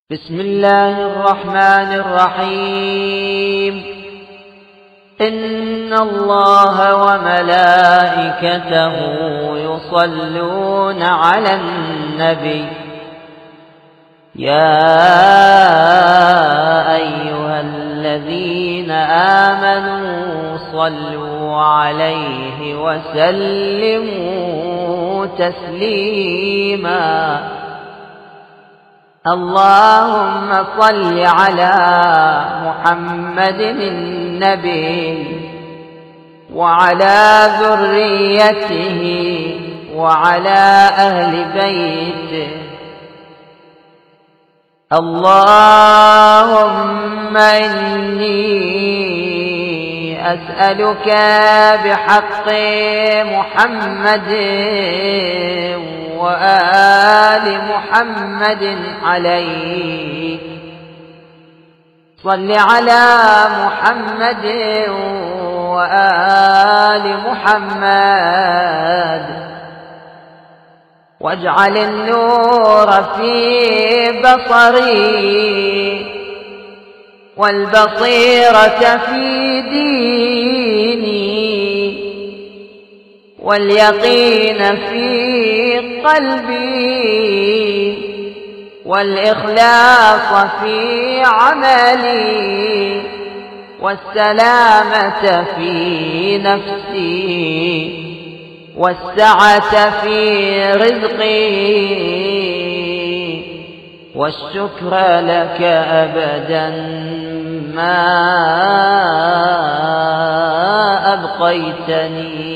بسم الله الرحمن الرحيم. إن الله وملائكته يصلون على النبي يا أيها الذين آمنوا صلوا عليه وسلموا تسليما. اللهم صل على محمد النبي وعلى ذريته وعلى أهل بيته. اللهم إني أسألك بحق محمد وآل محمد عليك صل على محمد وآل محمد واجعل النور في بصري والبصيرة في ديني واليقين في قلبي والإخلاص في عملي والسلامة في نفسي والسعة في رزقي والشكر لك أبدا ما أبقيتني.